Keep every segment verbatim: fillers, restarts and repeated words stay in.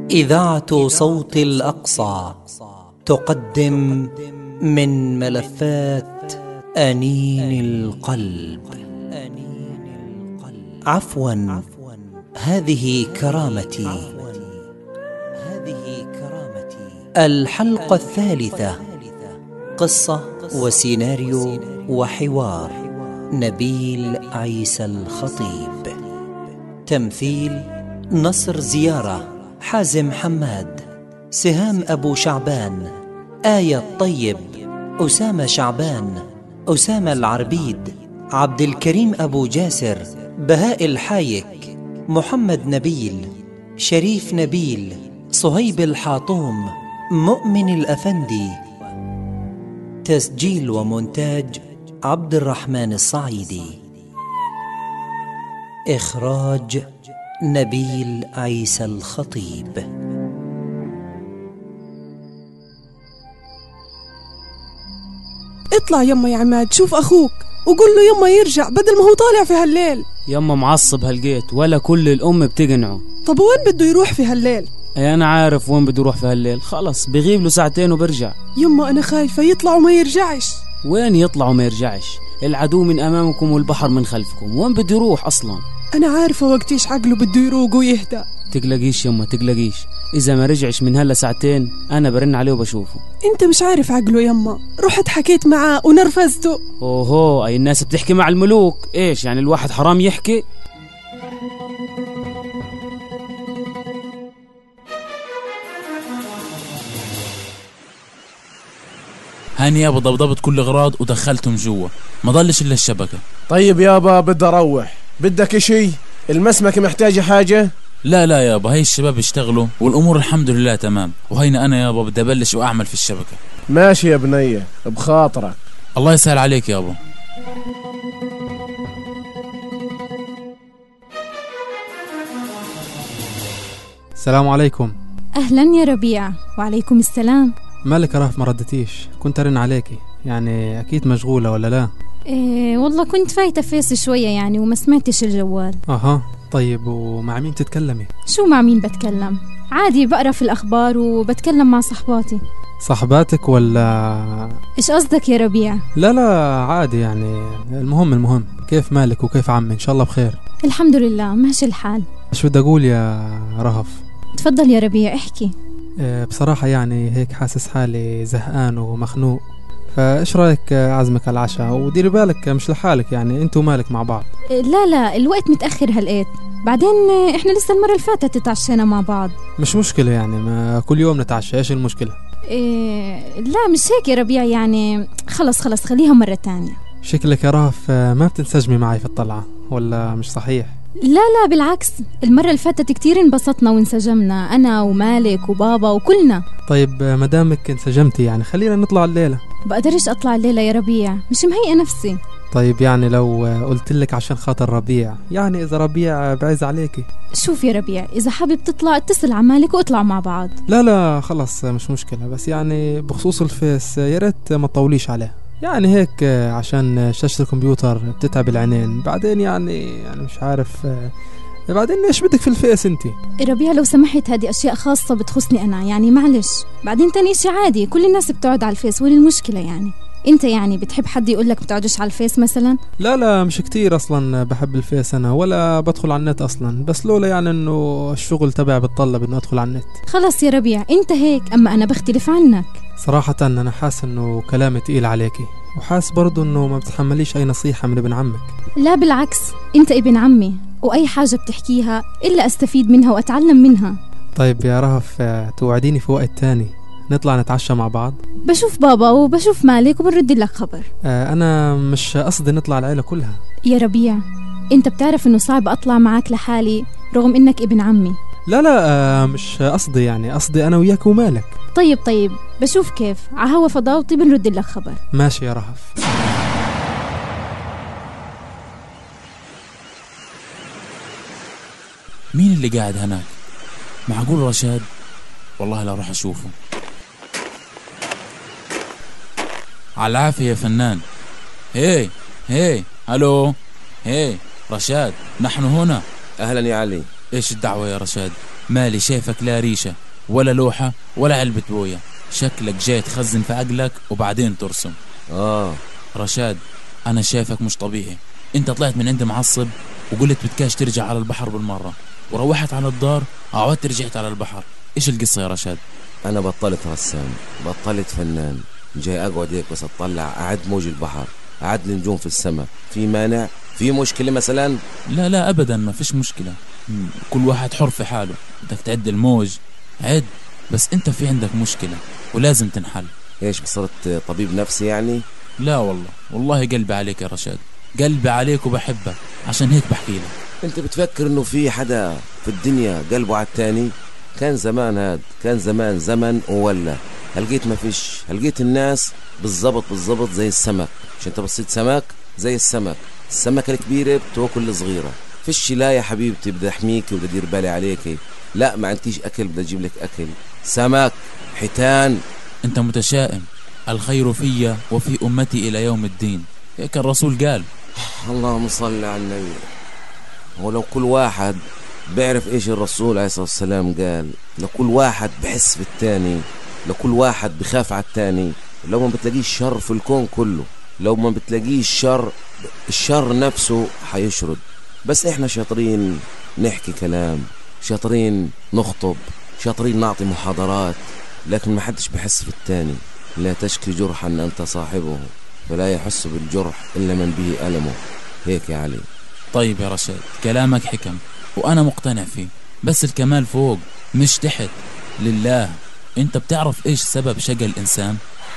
إذاعة صوت الأقصى تقدم من ملفات أنين القلب. عفوا، هذه كرامتي. الحلقة الثالثة، قصة وسيناريو وحوار نبيل عيسى الخطيب. تمثيل: نصر زيارة، حازم حماد، سهام أبو شعبان، آية الطيب، أسامة شعبان، أسامة العربيد، عبد الكريم أبو جاسر، بهاء الحايك، محمد نبيل، شريف نبيل، صهيب الحاطوم، مؤمن الأفندي. تسجيل ومونتاج عبد الرحمن الصعيدي. إخراج نبيل عيسى الخطيب. اطلع يما يا عماد، شوف أخوك وقول له يما يرجع بدل ما هو طالع في هالليل. يما معصب هالجيت ولا كل الأم بتقنعه. طب وين بده يروح في هالليل؟ اي أنا عارف وين بده يروح في هالليل، خلص بغيب له ساعتين وبرجع. يما أنا خايفة يطلع وما يرجعش. وين يطلع وما يرجعش؟ العدو من أمامكم والبحر من خلفكم، وين بده يروح أصلا؟ أنا عارفة وقتيش عقله بده يروق ويهدى. تقلقيش يما تقلقيش، إذا ما رجعش من هلا ساعتين أنا برن عليه وبشوفه. أنت مش عارف عقله يما، رحت حكيت معاه ونرفزته. أوهو، أي الناس بتحكي مع الملوك، إيش يعني الواحد حرام يحكي؟ هاني يابا ضبضبت كل اغراض ودخلتهم جوا، ما ضلش الا الشبكه. طيب يابا بدي اروح، بدك اشي؟ المسمكة محتاجة حاجة؟ لا لا يابا، هاي الشباب يشتغلوا والامور الحمد لله تمام، وهينا انا يابا بدي ابلش واعمل في الشبكه. ماشي يا بنية بخاطرك. الله يسهل عليك يابا. السلام عليكم. أهلا يا ربيع. وعليكم السلام. مالك رهف ما ردتيش؟ كنت أرن عليكي، يعني أكيد مشغولة ولا لا؟ إيه والله كنت فايتة فيس شوية يعني وما سمعتش الجوال. أها طيب، ومع مين تتكلمي؟ شو مع مين بتكلم؟ عادي بقرأ في الأخبار وبتكلم مع صحباتي. صحباتك ولا؟ إيش قصدك يا ربيع؟ لا لا عادي يعني، المهم المهم كيف مالك وكيف عمي؟ إن شاء الله بخير. الحمد لله ماشي الحال. شو بدي أقول يا رهف؟ تفضل يا ربيع احكي. بصراحة يعني هيك حاسس حالي زهقان ومخنوق، فايش رايك اعزمك على العشاء؟ وديري بالك مش لحالك، يعني انت ومالك مع بعض. لا لا الوقت متأخر هالقيت، بعدين احنا لسه المرة اللي فاتت تتعشينا مع بعض. مش مشكلة يعني، ما كل يوم نتعشى، ايش المشكلة؟ إيه لا مش هيك يا ربيع، يعني خلص خلص خليها مرة تانية. شكلك يا رهف ما بتنسجمي معي في الطلعة، ولا مش صحيح؟ لا لا بالعكس، المرة اللي فاتت كتير انبسطنا وانسجمنا أنا ومالك وبابا وكلنا. طيب مدامك انسجمتي يعني خلينا نطلع الليلة. بقدرش أطلع الليلة يا ربيع، مش مهيئة نفسي. طيب يعني لو قلت لك عشان خاطر ربيع، يعني إذا ربيع بعز عليكي. شوف يا ربيع، إذا حابب تطلع اتصل على مالك واطلع مع بعض. لا لا خلص مش مشكلة، بس يعني بخصوص الفيس يا ريت ما تطوليش عليه، يعني هيك عشان شاشة الكمبيوتر بتتعب العينين، بعدين يعني يعني مش عارف، بعدين ايش بدك في الفيس انتي؟ ربيع لو سمحت هذه اشياء خاصة بتخصني انا، يعني معلش. بعدين تاني اشي عادي، كل الناس بتقعد على الفيس، وين المشكلة يعني؟ انت يعني بتحب حد يقولك بتقعدش على الفيس مثلا؟ لا لا مش كتير اصلا بحب الفيس انا، ولا بدخل على النت اصلا، بس لولا يعني انه الشغل تبعي بتطلب انه ادخل على النت. خلاص يا ربيع انت هيك، اما انا بختلف عنك. صراحة انا حاس انه كلامي تقيل عليكي، وحاس برضو انه ما بتحمليش اي نصيحة من ابن عمك. لا بالعكس، انت ابن عمي، واي حاجة بتحكيها الا استفيد منها واتعلم منها. طيب يا رهف توعديني في وقت تاني نطلع نتعشى مع بعض؟ بشوف بابا وبشوف مالك وبنرد لك خبر. آه انا مش قصدي نطلع العيلة كلها يا ربيع، انت بتعرف انه صعب اطلع معك لحالي رغم انك ابن عمي. لا لا آه مش قصدي، يعني قصدي انا وياك ومالك. طيب طيب بشوف كيف، عهوى فضاوتي بنرد لك خبر. ماشي يا رهف. مين اللي قاعد هناك؟ معقول رشاد؟ والله لا راح اشوفه. على العافية يا فنان. هي هي الو هي رشاد، نحن هنا. اهلا يا علي. ايش الدعوة يا رشاد؟ مالي شايفك لا ريشة ولا لوحة ولا علبة بوية، شكلك جاي تخزن في عقلك وبعدين ترسم. اه رشاد أنا شايفك مش طبيعي، أنت طلعت من عندي معصب وقلت بدكاش ترجع على البحر بالمرة، وروحت على الدار عودت رجعت على البحر. إيش القصة يا رشاد؟ انا بطلت رسام، بطلت فنان، جاي اقعد هيك بس اطلع اعد موج البحر، اعد النجوم في السماء. في مانع؟ في مشكلة مثلا؟ لا لا أبدا ما فيش مشكلة، كل واحد حر في حاله. بدك تعد الموج عد، بس أنت في عندك مشكلة ولازم تنحل. ايش صرت طبيب نفسي يعني؟ لا والله والله قلبي عليك يا رشاد، قلبي عليك وبحبك، عشان هيك بحكي لك. انت بتفكر انه في حدا في الدنيا قلبه على التاني؟ كان زمان هاد، كان زمان زمن وولا. هلقيت ما فيش، هلقيت الناس بالضبط بالضبط زي السمك. مش انت بصيت سمك زي السمك، السمكة الكبيرة بتاكل الصغيرة. فيش لا يا حبيبتي بدي احميكي وبدي ادير بالي عليكي، لا ما عندكيش اكل بدي اجيب لك اكل. سمك حيتان. انت متشائم، الخير في وفي امتي الى يوم الدين، هيك الرسول قال. اللهم صل على النبي. هو لو كل واحد بيعرف ايش الرسول عليه الصلاة والسلام قال، لو كل واحد بحس بالتاني، لو كل واحد بخاف على التاني، لو ما بتلاقيش شر في الكون كله، لو ما بتلاقيش شر، الشر نفسه حيشرد. بس احنا شاطرين نحكي كلام، شاطرين نخطب، شاطرين نعطي محاضرات، لكن ما حدش بحس في التاني. لا تشكي جرحا أنت صاحبه فلا يحس بالجرح إلا من به ألمه. هيك يا علي. طيب يا رشاد كلامك حكم وأنا مقتنع فيه، بس الكمال فوق مش تحت لله. انت بتعرف ايش سبب شقى الإنسان؟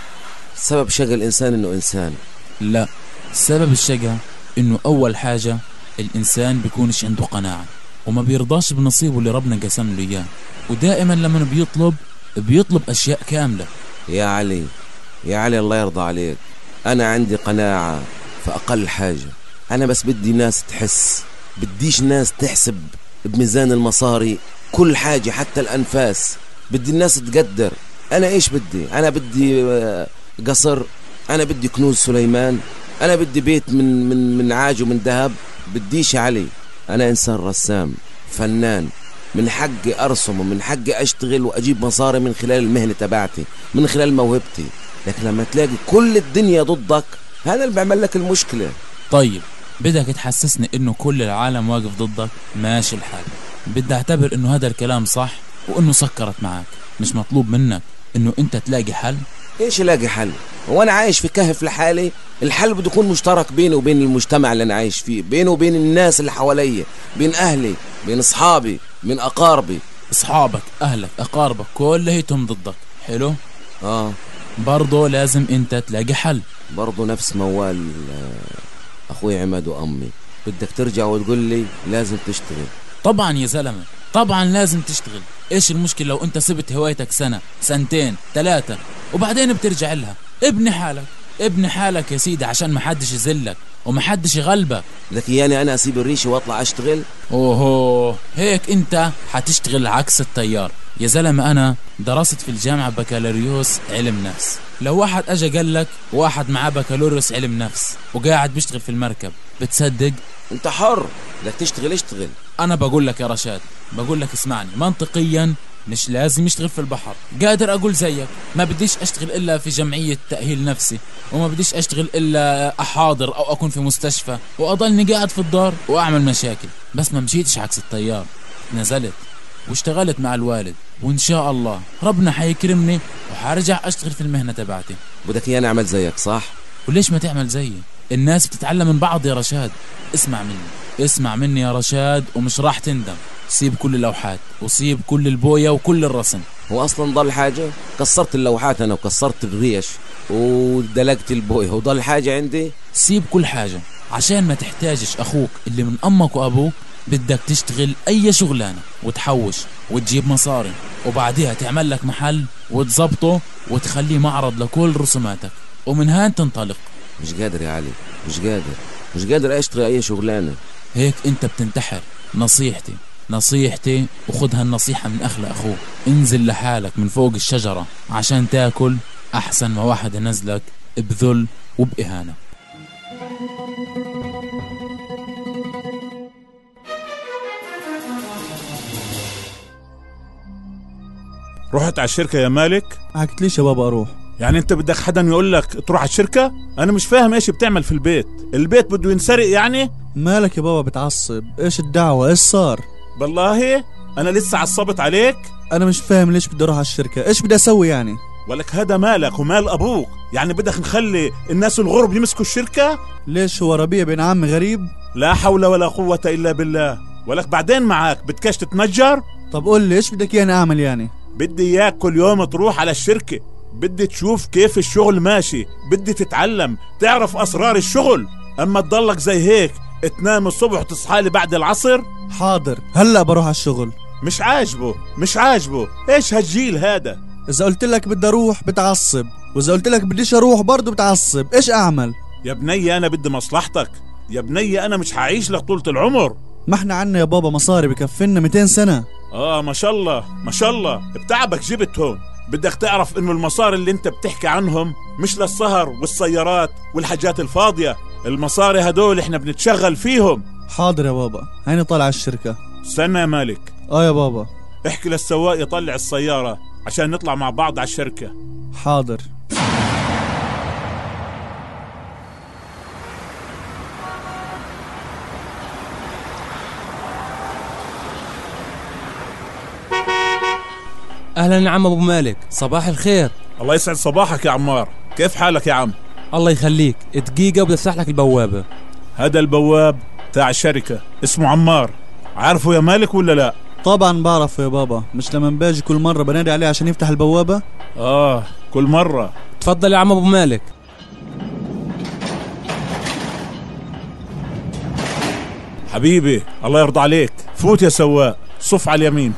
سبب شقى الإنسان إنه إنسان؟ لا، سبب الشقى إنه أول حاجة الإنسان بيكونش عنده قناعة وما بيرضاش بنصيبه اللي ربنا قسم له إياه، ودائما لما بيطلب بيطلب أشياء كاملة. يا علي يا علي الله يرضى عليك، أنا عندي قناعة في أقل حاجة. أنا بس بدي ناس تحس، بديش ناس تحسب بميزان المصاري كل حاجة حتى الأنفاس. بدي الناس تقدر أنا إيش بدي. أنا بدي قصر، أنا بدي كنوز سليمان، أنا بدي بيت من من من عاج ومن ذهب. بديش يا علي. أنا إنسان رسام فنان، من حقي أرسم ومن حقي أشتغل وأجيب مصاري من خلال المهنة تبعتي، من خلال موهبتي. لكن لما تلاقي كل الدنيا ضدك، هذا اللي بيعمل لك المشكلة. طيب بدك تحسسني إنه كل العالم واقف ضدك؟ ماشي الحال، بدي أعتبر إنه هذا الكلام صح وإنه سكرت معك. مش مطلوب منك إنه أنت تلاقي حل؟ إيش الاقي حل؟ وأنا عايش في كهف لحالي؟ الحل بده يكون مشترك بيني وبين المجتمع اللي أنا عايش فيه، بيني وبين الناس اللي حواليا، بين أهلي، بين أصحابي، بين أقاربي. أصحابك، أهلك، أقاربك كلهم ضدك. حلو؟ آه برضو لازم أنت تلاقي حل. برضو نفس موال أخوي عماد وأمي، بدك ترجع وتقول لي لازم تشتغل. طبعا يا زلمة، طبعا لازم تشتغل. إيش المشكلة لو أنت سبت هوايتك سنة سنتين ثلاثة وبعدين بترجع لها؟ ابني حالك، ابني حالك يا سيدي، عشان ما حدش يذلك وما حدش يغلبك. لك يعني أنا أسيب الريشة وأطلع أشتغل؟ أوهو، هيك أنت حتشتغل عكس التيار يا زلمة. أنا درست في الجامعة بكالوريوس علم نفس. لو واحد أجا قال لك واحد معاه بكالوريوس علم نفس وقاعد بيشتغل في المركب، بتصدق؟ أنت حر، لك تشتغل اشتغل. أنا بقول لك يا رشاد، بقول لك اسمعني، منطقيا مش لازم يشتغل في البحر. قادر أقول زيك ما بديش أشتغل إلا في جمعية تأهيل نفسي، وما بديش أشتغل إلا أحاضر أو أكون في مستشفى وأضلني قاعد في الدار وأعمل مشاكل. بس ما مشيتش عكس التيار، نزلت واشتغلت مع الوالد، وإن شاء الله ربنا حيكرمني وحارجع أشتغل في المهنة تبعتي. بدك يعني أعمل زيك صح؟ وليش ما تعمل زيي؟ الناس بتتعلم من بعض يا رشاد. اسمع مني، اسمع مني يا رشاد، ومش راح تندم. سيب كل اللوحات وسيب كل البوية وكل الرسم. هو أصلا ضل حاجة؟ كسرت اللوحات أنا وكسرت الريش ودلقت البوية وضل حاجة عندي؟ سيب كل حاجة عشان ما تحتاجش أخوك اللي من أمك وأبوك. بدك تشتغل أي شغلانة وتحوش وتجيب مصاري، وبعدها تعمل لك محل وتظبطه وتخليه معرض لكل رسوماتك، ومن هان تنطلق. مش قادر يا علي، مش قادر مش قادر أشتغل أي شغلانة. هيك أنت بتنتحر. نصيحتي نصيحتي وخدها النصيحة من أخلاق أخوك، انزل لحالك من فوق الشجرة عشان تاكل، أحسن ما واحد ينزلك بذل وبإهانة. رحت على الشركة يا مالك؟ ما حكيتليش يا بابا اروح. يعني انت بدك حدا يقول لك تروح على الشركة؟ انا مش فاهم ايش بتعمل في البيت. البيت بده ينسرق يعني؟ مالك يا بابا بتعصب؟ ايش الدعوة؟ ايش صار؟ بالله انا لسه عصبت عليك. انا مش فاهم ليش بدي اروح على الشركة، ايش بدي اسوي يعني؟ ولك هذا مالك ومال ابوك، يعني بدك نخلي الناس الغرب يمسكوا الشركة؟ ليش هو ربيع بن عمي غريب؟ لا حول ولا قوة الا بالله. ولك بعدين معك بدكش تتنجر؟ طب قول لي ايش بدك اياني اعمل يعني؟ بدي اياك كل يوم تروح على الشركة، بدي تشوف كيف الشغل ماشي، بدي تتعلم تعرف اسرار الشغل. اما تضلك زي هيك تنام الصبح وتصحى لي بعد العصر. حاضر هلا بروح على الشغل. مش عاجبه مش عاجبه ايش هالجيل هذا؟ اذا قلت لك بدي اروح بتعصب، واذا قلت لك بديش اروح برضه بتعصب، ايش اعمل؟ يا بني انا بدي مصلحتك، يا بني انا مش هعيش لك طولة العمر. ما احنا عنا يا بابا مصاري بكفينا مئتين سنة. اه ما شاء الله ما شاء الله بتعبك جبت هون. بدك تعرف انه المصاري اللي انت بتحكي عنهم مش للسهر والسيارات والحاجات الفاضية، المصاري هدول احنا بنتشغل فيهم. حاضر يا بابا هيني طالع الشركة. استنى يا مالك. اه يا بابا. احكي للسواق يطلع السيارة عشان نطلع مع بعض على الشركة. حاضر. اهلا يا عم ابو مالك، صباح الخير. الله يسعد صباحك يا عمار، كيف حالك يا عم؟ الله يخليك، دقيقة وبدي افتح لك البوابة. هذا البواب تاع الشركة اسمه عمار، عارفه يا مالك ولا لا؟ طبعا بعرفه يا بابا، مش لما باجي كل مرة بنادي عليه عشان يفتح البوابة؟ اه كل مرة. تفضل يا عم ابو مالك. حبيبي الله يرضى عليك، فوت يا سواق، صف على اليمين.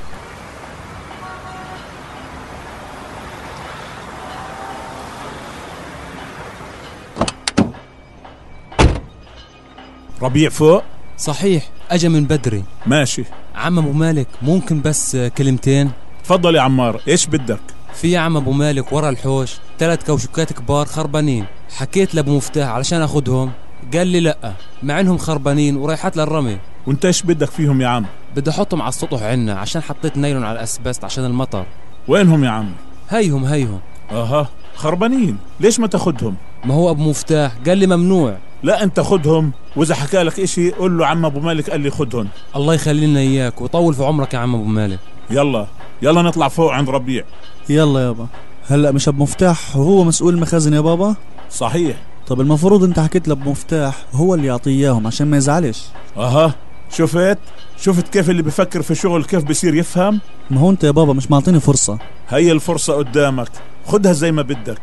ربيع فوق؟ صحيح اجا من بدري. ماشي. عم ابو مالك ممكن بس كلمتين؟ تفضل يا عمار، ايش بدك؟ في يا عم ابو مالك ورا الحوش ثلاث كوشكات كبار خربانين، حكيت لابو مفتاح علشان اخدهم، قال لي لا مع انهم خربانين ورايحات للرمي. وانت ايش بدك فيهم يا عم؟ بدي احطهم على السطح عنا عشان حطيت نايلون على الاسبست عشان المطر. وينهم يا عم؟ هيهم هيهم. اها خربانين، ليش ما تاخدهم؟ ما هو ابو مفتاح قال لي ممنوع. لا انت خدهم، واذا حكى لك اشي قول له عم ابو مالك قال لي خدهم. الله يخلي لنا اياك ويطول في عمرك يا عم ابو مالك. يلا يلا نطلع فوق عند ربيع. يلا يابا. هلا مش ابو مفتاح وهو مسؤول المخازن يا بابا؟ صحيح. طب المفروض انت حكيت لابو مفتاح هو اللي يعطيه اياهم عشان ما يزعلش. اها شفت شفت كيف اللي بفكر في شغل كيف بصير يفهم. ما هو انت يا بابا مش معطيني فرصة. هي الفرصة قدامك، خدها زي ما بدك.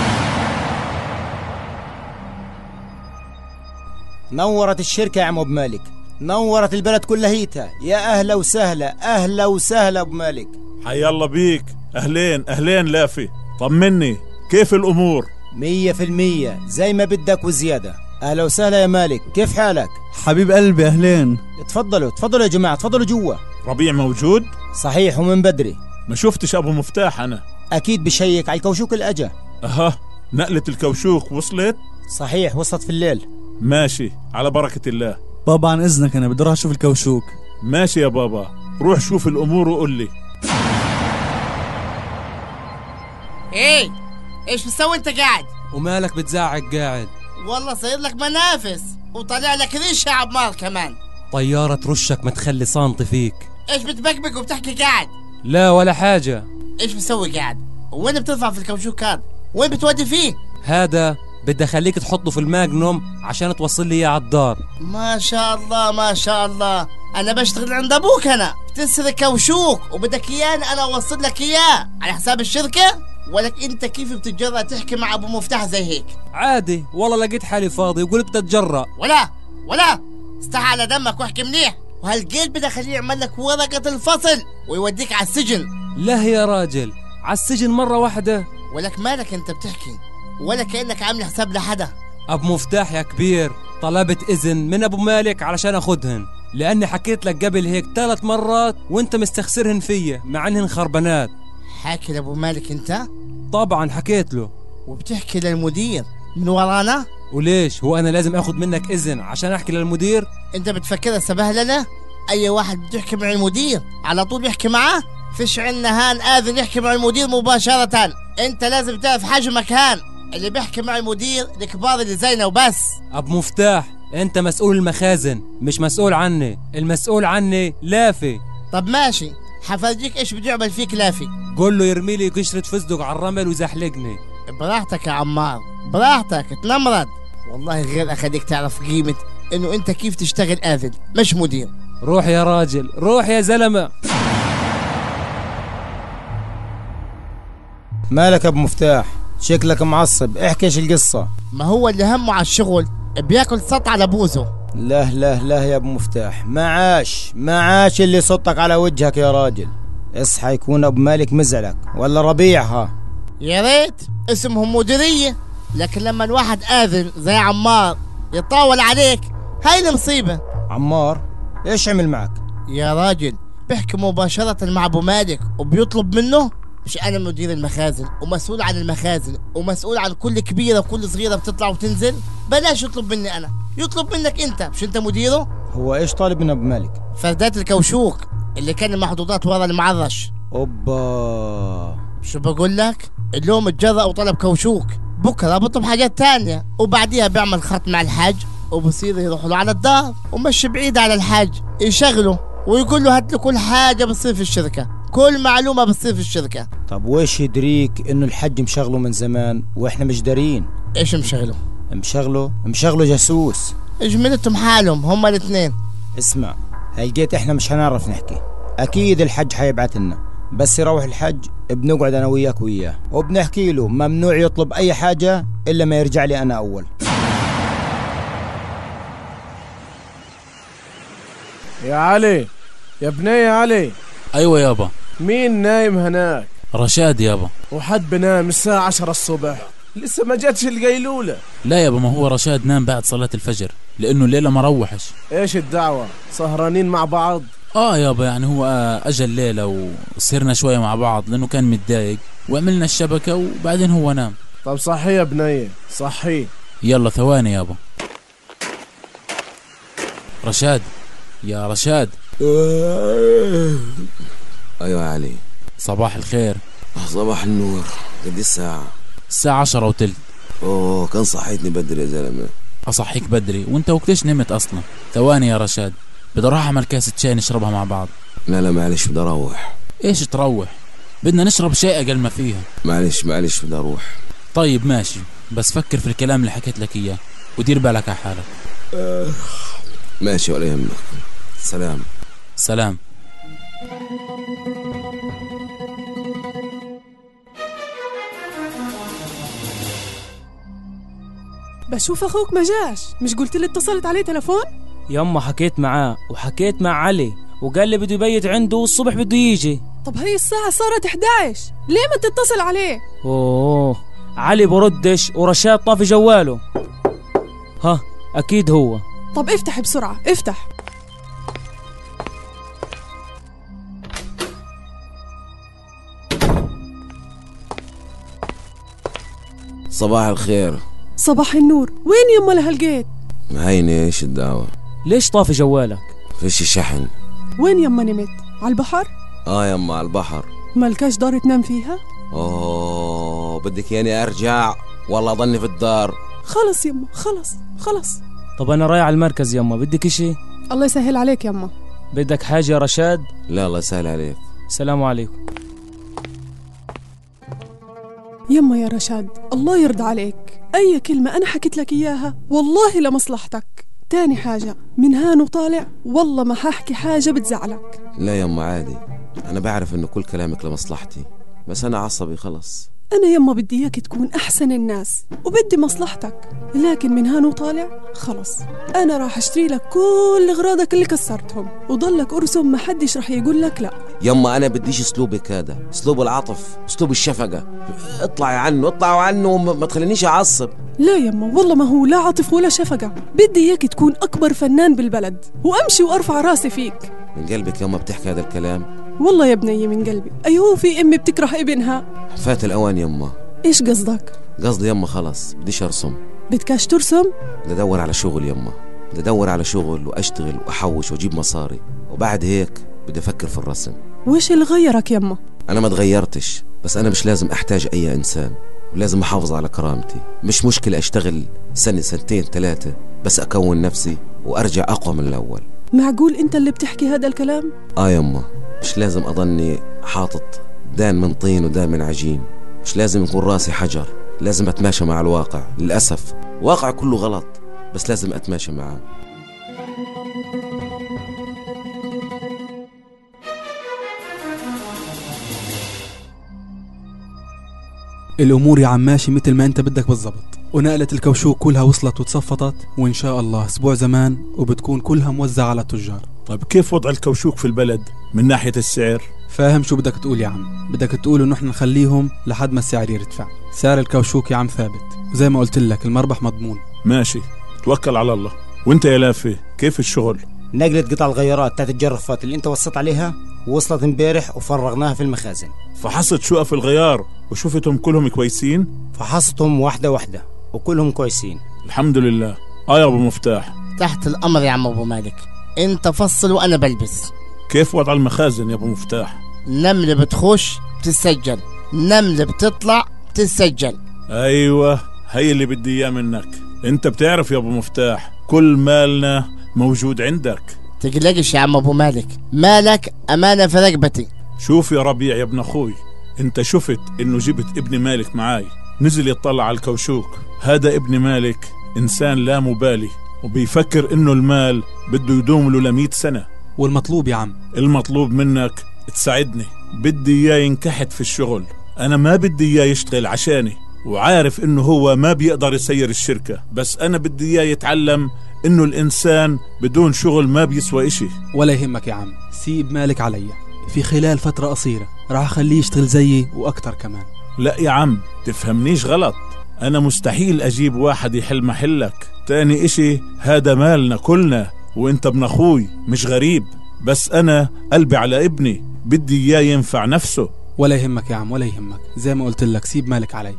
نورت الشركة يا عم ابو مالك، نورت البلد كلها هيتها. يا اهلا وسهلا اهلا وسهلا ابو مالك. حي الله بيك. اهلين اهلين لافي، طمني كيف الامور؟ مية في المية زي ما بدك وزيادة. اهلا وسهلا يا مالك، كيف حالك؟ حبيب قلبي اهلين. تفضلوا تفضلوا يا جماعة، تفضلوا جوا. ربيع موجود؟ صحيح ومن بدري. ما شفتش ابو مفتاح انا. اكيد بشيك على الكوشوك الاجا. اها نقلة الكوشوك وصلت؟ صحيح وصلت في الليل. ماشي على بركة الله. بابا عن اذنك انا بدي اروح اشوف الكوشوك. ماشي يا بابا، روح شوف الامور وقول لي. ايه ايش بتسوي انت قاعد؟ ومالك بتزعق قاعد؟ والله صاير لك منافس وطلع لك ريش يا عمار كمان. طيارة رشك ما تخلي صانطي فيك. ايش بتبكبك وبتحكي قاعد؟ لا ولا حاجة. ايش بتسوي قاعد؟ وين بترفع في الكوشوك هذا؟ وين بتودي فيه؟ هذا بدي اخليك تحطه في الماجنوم عشان توصل لي اياه على الدار. ما شاء الله ما شاء الله، انا بشتغل عند ابوك، انا بتسرق كوشوك وبدك اياني انا اوصل لك اياه على حساب الشركة؟ ولك انت كيف بتتجرأ تحكي مع ابو مفتاح زي هيك؟ عادي والله لقيت حالي فاضي وقلت بتتجرأ. ولا ولا استحى على دمك واحكي منيح، وهالقيل بدي اخليه يعمل لك ورقة الفصل ويوديك على السجن. لا يا راجل، على السجن مرة واحدة؟ ولك مالك انت بتحكي ولا كأنك عامل حساب لحدا. ابو مفتاح يا كبير طلبت اذن من ابو مالك علشان اخدهن، لاني حكيت لك قبل هيك ثلاث مرات وانت مستخسرهن فيا مع انهن خربانات. حاكي لابو مالك انت؟ طبعا حكيت له. وبتحكي للمدير من ورانا؟ وليش هو انا لازم اخذ منك اذن عشان احكي للمدير؟ انت بتفكرها سبهلله؟ اي واحد بده يحكي مع المدير على طول بيحكي معاه؟ فيش عنا هان آذن يحكي مع المدير مباشرة. انت لازم تعرف حجمك هان، اللي بيحكي مع المدير الكبار اللي زينا وبس. ابو مفتاح انت مسؤول المخازن، مش مسؤول عني، المسؤول عني لافي. طب ماشي، حفرجيك ايش بده يعمل فيك لافي. قول له يرمي لي قشرة فستق على الرمل ويزحلقني. براحتك يا عمار، براحتك تنمرد. والله غير اخليك تعرف قيمة انه انت كيف تشتغل آذن مش مدير. روح يا راجل، روح يا زلمة. مالك ابو مفتاح؟ شكلك معصب، احكي ايش القصة. ما هو اللي همه على الشغل بياكل سط على بوزه. لا لا لا يا ابو مفتاح، معاش معاش اللي صدتك على وجهك يا راجل. اصحى يكون ابو مالك مزعلك ولا ربيعها. يا ريت اسمهم مديرية، لكن لما الواحد آذن زي عمار يطاول عليك هاي المصيبة. عمار ايش عمل معك؟ يا راجل بيحكي مباشرة مع ابو مالك وبيطلب منه. مش انا مدير المخازن ومسؤول عن المخازن ومسؤول عن كل كبيرة وكل صغيرة بتطلع وتنزل؟ بلاش يطلب مني انا، يطلب منك انت، مش انت مديره؟ هو ايش طالب من ابو مالك؟ فردات الكوشوك اللي كان المحظوظات ورا المعرش. اوبا، شو بقول لك؟ اليوم اتجرأ وطلب كوشوك، بكره بطلب حاجات تانية، وبعديها بيعمل خط مع الحاج وبصير يروح له على الدار ومش بعيد على الحاج يشغله ويقول له هات له كل حاجة بتصير في الشركة، كل معلومة بتصير في الشركة. طب ويش يدريك انه الحج مشغله من زمان واحنا مش دارين؟ ايش مشغله؟ مشغله مشغله جاسوس. اجملتهم حالهم هما الاثنين. اسمع، هلقيت احنا مش هنعرف نحكي، اكيد الحج حيبعت لنا، بس يروح الحج بنقعد انا وياك وياه وبنحكي له ممنوع يطلب اي حاجة الا ما يرجع لي انا اول. يا علي، يا بني يا علي. ايوه يابا. مين نايم هناك؟ رشاد يابا. وحد بنام الساعة عشرة الصبح لسه ما جاتش القيلولة. لا يابا، ما هو رشاد نام بعد صلاة الفجر لانه الليلة ما روحش. ايش الدعوة؟ سهرانين مع بعض؟ اه يابا، يعني هو اجى الليلة وسهرنا شوية مع بعض لانه كان متضايق وعملنا الشبكة وبعدين هو نام. طب صحي يا بنية، صحي. يلا ثواني يابا. رشاد، يا رشاد. ايوه يا علي. صباح الخير. صباح النور. قد الساعة؟ الساعة عشرة وتلت. اوه كان صحيتني بدري يا زلمة. اصحيك بدري وانت وقتش نمت اصلا؟ ثواني يا رشاد، بدي اروح اعمل كاسة شاي نشربها مع بعض. لا لا معلش بدي اروح. ايش تروح؟ بدنا نشرب شاي اقل ما فيها. معلش معلش بدي اروح. طيب ماشي، بس فكر في الكلام اللي حكيت لك اياه ودير بالك على حالك. آه. ماشي ولا يهمك. سلام. سلام. بشوف اخوك ما جاش، مش قلت لي اتصلت عليه تلفون؟ يما حكيت معاه وحكيت مع علي وقال لي بده يبيت عنده والصبح بده يجي. طب هي الساعة صارت إحدى عشر، ليه ما تتصل عليه؟ اوه علي بردش ورشاد طافي جواله. ها اكيد هو. طب افتح بسرعة، افتح. صباح الخير. صباح النور. وين يما لهالقيت؟ هيني ايش الدعوة؟ ليش طافي جوالك؟ فيش شحن. وين يما نمت؟ على البحر؟ اه يما على البحر. مالكاش دار تنام فيها؟ اوه بدك يعني ارجع والله اضلني في الدار؟ خلص يما، خلص خلص. طب انا رايح على المركز يما، بدك اشي؟ الله يسهل عليك يما. بدك حاجة يا رشاد؟ لا الله يسهل عليك. السلام عليكم. يما يا رشاد الله يرضى عليك، أي كلمة أنا حكيت لك إياها والله لمصلحتك. تاني حاجة، من هان وطالع والله ما ححكي حاجة بتزعلك. لا يما عادي، أنا بعرف إنه كل كلامك لمصلحتي، بس أنا عصبي خلص. أنا يما بدي إياك تكون أحسن الناس وبدي مصلحتك، لكن من هان وطالع خلص أنا راح أشتري لك كل أغراضك اللي كسرتهم وضلك أرسم، ما حدش راح يقول لك لا. يما أنا بديش أسلوبك هذا، أسلوب العطف، أسلوب الشفقة. اطلعي عنه اطلعوا عنه وما تخلينيش أعصب. لا يما والله ما هو لا عطف ولا شفقة، بدي إياك تكون أكبر فنان بالبلد وأمشي وأرفع راسي فيك. من قلبك يما بتحكي هذا الكلام؟ والله يا بني من قلبي. أيوه في أمي بتكره ابنها. فات الأوان يما. إيش قصدك؟ قصدي يما خلص بديش أرسم. بدكاش ترسم؟ بدي أدور على شغل يما، بدي أدور على شغل وأشتغل وأحوش وأجيب مصاري، وبعد هيك بدي أفكر في الرسم. وإيش اللي غيرك يما؟ أنا ما تغيرتش، بس أنا مش لازم أحتاج أي إنسان، ولازم أحافظ على كرامتي. مش مشكلة أشتغل سنة سنتين ثلاثة بس أكون نفسي وأرجع أقوى من الأول. معقول أنت اللي بتحكي هذا الكلام؟ آه يما، مش لازم أظني حاطط دان من طين ودان من عجين. مش لازم يكون راسي حجر، لازم أتماشى مع الواقع. للأسف واقع كله غلط، بس لازم أتماشى معه. الأمور يا عم ماشي مثل ما أنت بدك بالضبط، ونقلة الكوشوك كلها وصلت وتصفطت، وإن شاء الله أسبوع زمان وبتكون كلها موزعة على التجار. طيب كيف وضع الكوشوك في البلد من ناحية السعر؟ فاهم شو بدك تقول يا عم؟ بدك تقول إنه إحنا نخليهم لحد ما السعر يرتفع. سعر الكوشوك يا عم ثابت، وزي ما قلت لك المربح مضمون. ماشي، توكل على الله. وانت يا لافي كيف الشغل؟ نقلة قطع الغيارات تاعت الجرافات اللي انت وصيت عليها وصلت امبارح وفرغناها في المخازن. فحصت شقف الغيار وشفتهم كلهم كويسين؟ فحصتهم واحدة واحدة وكلهم كويسين الحمد لله. اه يا ابو مفتاح. تحت الامر يا عم ابو مالك، انت فصل وانا بلبس. كيف وضع المخازن يا ابو مفتاح؟ نملة بتخش بتسجل، نملة بتطلع بتسجل. ايوه هي اللي بدي اياه منك. انت بتعرف يا ابو مفتاح كل مالنا موجود عندك. تقلقش يا عم ابو مالك، مالك امانة في رقبتي. شوف يا ربيع يا ابن اخوي، انت شفت انه جبت ابن مالك معاي، نزل يطلع على الكوشوك. هذا ابن مالك انسان لا مبالي وبيفكر انه المال بده يدوم له لمئة سنة. والمطلوب يا عم؟ المطلوب منك تساعدني. بدي اياه ينكحت في الشغل، انا ما بدي اياه يشتغل عشاني، وعارف انه هو ما بيقدر يسير الشركة، بس انا بدي اياه يتعلم انه الانسان بدون شغل ما بيسوى اشي. ولا يهمك يا عم، سيب مالك علي، في خلال فترة قصيرة راح اخليه يشتغل زيي واكتر كمان. لا يا عم تفهمنيش غلط، انا مستحيل اجيب واحد يحل محلك. تاني اشي هذا مالنا كلنا، وانت ابن اخوي مش غريب، بس انا قلبي على ابني، بدي اياه ينفع نفسه. ولا يهمك يا عم ولا يهمك، زي ما قلت لك سيب مالك علي.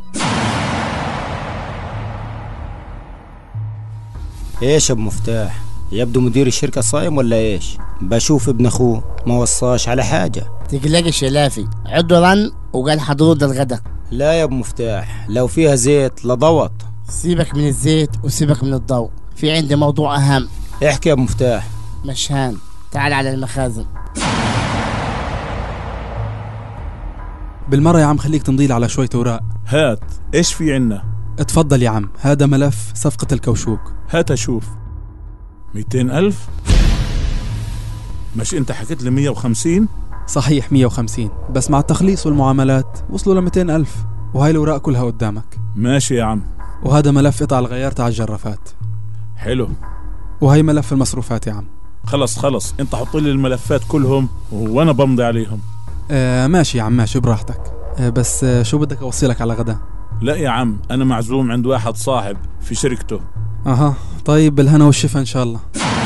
ايش ابو مفتاح؟ يبدو مدير الشركة صايم ولا ايش؟ بشوف ابن اخوه ما وصاش على حاجة. تقلقش يا لافي، عده رن وقال حضور الغدا. لا يا ابو مفتاح، لو فيها زيت لضوط. سيبك من الزيت وسيبك من الضوء، في عندي موضوع اهم. احكي يا ابو مفتاح. مشهان تعال على المخازن. بالمرة يا عم خليك تمضيل على شوية اوراق. هات. ايش في عنا؟ اتفضل يا عم، هذا ملف صفقة الكوشوك. هات اشوف. مئتين ألف؟ مش انت حكيت لي مية وخمسين؟ صحيح مية وخمسين، بس مع التخليص والمعاملات وصلوا ل مئتين ألف، وهاي الأوراق كلها قدامك. ماشي يا عم. وهذا ملف قطع الغيار تاع الجرافات. حلو. وهي ملف المصروفات يا عم. خلص خلص، انت حط لي الملفات كلهم وانا بمضي عليهم. آه ماشي يا عم ماشي براحتك. آه بس آه شو بدك اوصلك على غدا؟ لا يا عم انا معزوم عند واحد صاحب في شركته. اها طيب بالهنا والشفا ان شاء الله.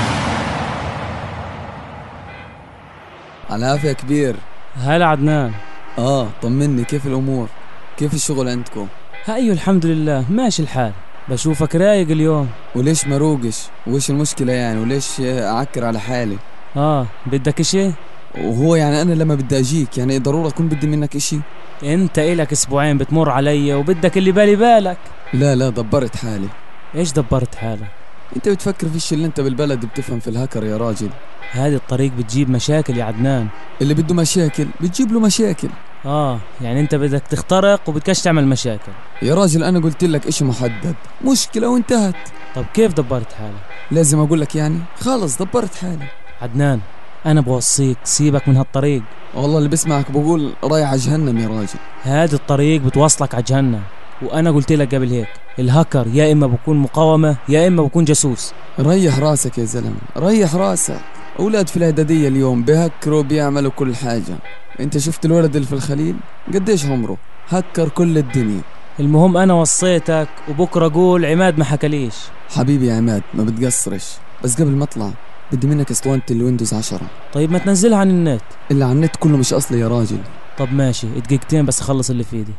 العافية يا كبير. هلا عدنان. اه طمني، كيف الامور؟ كيف الشغل عندكم؟ هايو الحمد لله ماشي الحال. بشوفك رايق اليوم. وليش ما روقش؟ وش المشكلة يعني؟ وليش اعكر على حالي؟ اه بدك اشي؟ وهو يعني انا لما بدي اجيك يعني ضرورة اكون بدي منك اشي؟ انت الك اسبوعين بتمر علي وبدك اللي بالي بالك. لا لا دبرت حالي. ايش دبرت حالك؟ انت بتفكر فيش اللي انت بالبلد بتفهم في الهكر يا راجل. هذه الطريق بتجيب مشاكل يا عدنان. اللي بده مشاكل بتجيب له مشاكل. اه يعني انت بدك تخترق وبدكش تعمل مشاكل. يا راجل انا قلت لك اشي محدد، مشكلة وانتهت. طب كيف دبرت حالك؟ لازم اقول لك يعني؟ خلص دبرت حالي. عدنان انا بوصيك سيبك من هالطريق. والله اللي بسمعك بقول رايح على جهنم يا راجل. هذه الطريق بتوصلك على جهنم، وانا قلت لك قبل هيك الهكر يا اما بكون مقاومة يا اما بكون جاسوس. ريح راسك يا زلمة، ريح راسك. اولاد في الاعدادية اليوم بيهكروا بيعملوا كل حاجة. انت شفت الولد اللي في الخليل قديش عمره؟ هكر كل الدنيا. المهم انا وصيتك وبكرة قول عماد ما حكليش. حبيبي يا عماد ما بتقصرش، بس قبل ما اطلع بدي منك اسطوانة الويندوز عشرة. طيب ما تنزلها عن النت. اللي عن النت كله مش اصلي يا راجل. طب ماشي دقيقتين بس اخلص اللي في ايدي.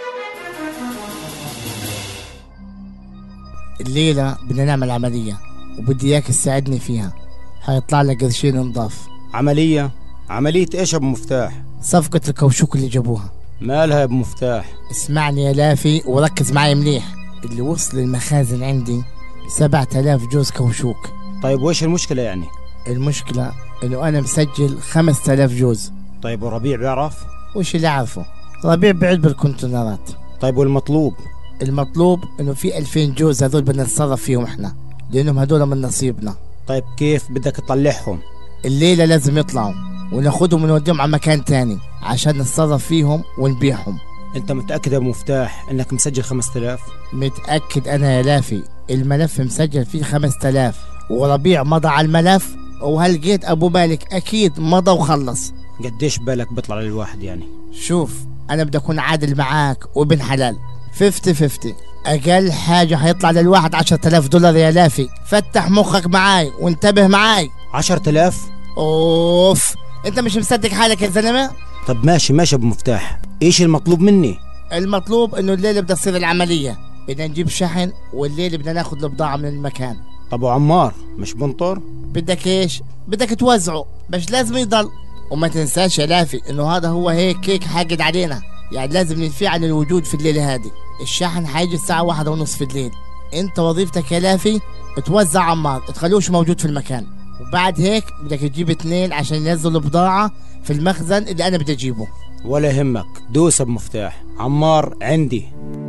الليلة بدنا نعمل عملية، وبدي اياك تساعدني فيها، حيطلع لك قرشين نضاف. عملية؟ عملية ايش يا ابو مفتاح؟ صفقة الكوشوك اللي جابوها. مالها يا ابو مفتاح؟ اسمعني يا لافي وركز معي مليح. اللي وصل المخازن عندي سبعة آلاف جوز كوشوك. طيب وايش المشكلة يعني؟ المشكلة انه انا مسجل خمسة آلاف جوز. طيب وربيع بيعرف؟ وش اللي عارفه؟ ربيع بعد بالكونتينرات. طيب والمطلوب؟ المطلوب انه في ألفين جوز هذول بدنا نتصرف فيهم احنا، لانهم هذول من نصيبنا. طيب كيف بدك تطلعهم؟ الليلة لازم يطلعوا وناخدهم ونوديهم على مكان تاني عشان نتصرف فيهم ونبيعهم. انت متأكد يا ابو مفتاح انك مسجل خمسة آلاف؟ متأكد انا يا لافي، الملف مسجل فيه خمسة آلاف، وربيع مضى على الملف، وهلقيت ابو مالك اكيد مضى وخلص. قديش بالك بيطلع للواحد يعني؟ شوف انا بدي اكون عادل معاك وبن حلال، فيفتي فيفتي. اقل حاجة هيطلع للواحد عشرة آلاف دولار يا لافي. فتح مخك معاي وانتبه معاي. عشرة آلاف؟ اوف، انت مش مصدق حالك يا زلمة؟ طب ماشي ماشي ابو مفتاح، ايش المطلوب مني؟ المطلوب انه الليلة بدها تصير العملية، بدنا نجيب شحن والليلة بدنا ناخد البضاعة من المكان. طب وعمار مش بنطر؟ بدك ايش؟ بدك توزعه بس لازم يضل. وما تنساش يا لافي انه هذا هو هيك كيك حاقد علينا، يعني لازم ننفعل الوجود في الليلة هذه. الشحن حيجي الساعة واحدة ونص في الليل. انت وظيفتك يا لافي توزع عمار، تخلوش موجود في المكان، وبعد هيك بدك تجيب اثنين عشان ينزلوا البضاعة في المخزن اللي انا بدي اجيبه. ولا يهمك، دوس ابو مفتاح، عمار عندي.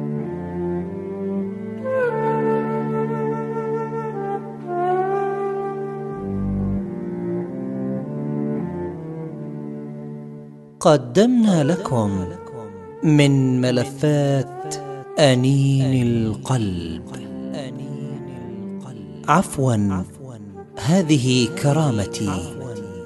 قدمنا لكم من ملفات أنين القلب. عفوا، هذه كرامتي.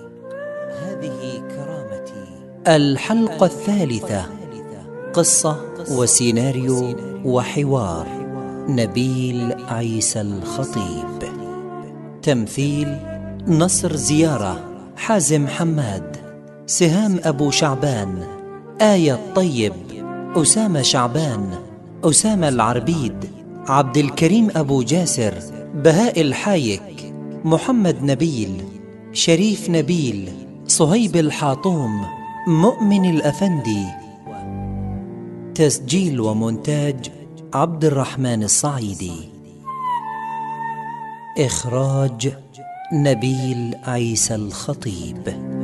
الحلقة الثالثة، قصة وسيناريو وحوار نبيل عيسى الخطيب. تمثيل نصر زيارة، حازم حماد، سهام أبو شعبان، آية الطيب، أسامة شعبان، أسامة العربيد، عبد الكريم أبو جاسر، بهاء الحايك، محمد نبيل، شريف نبيل، صهيب الحاطوم، مؤمن الأفندي. تسجيل ومونتاج عبد الرحمن الصعيدي. إخراج نبيل عيسى الخطيب.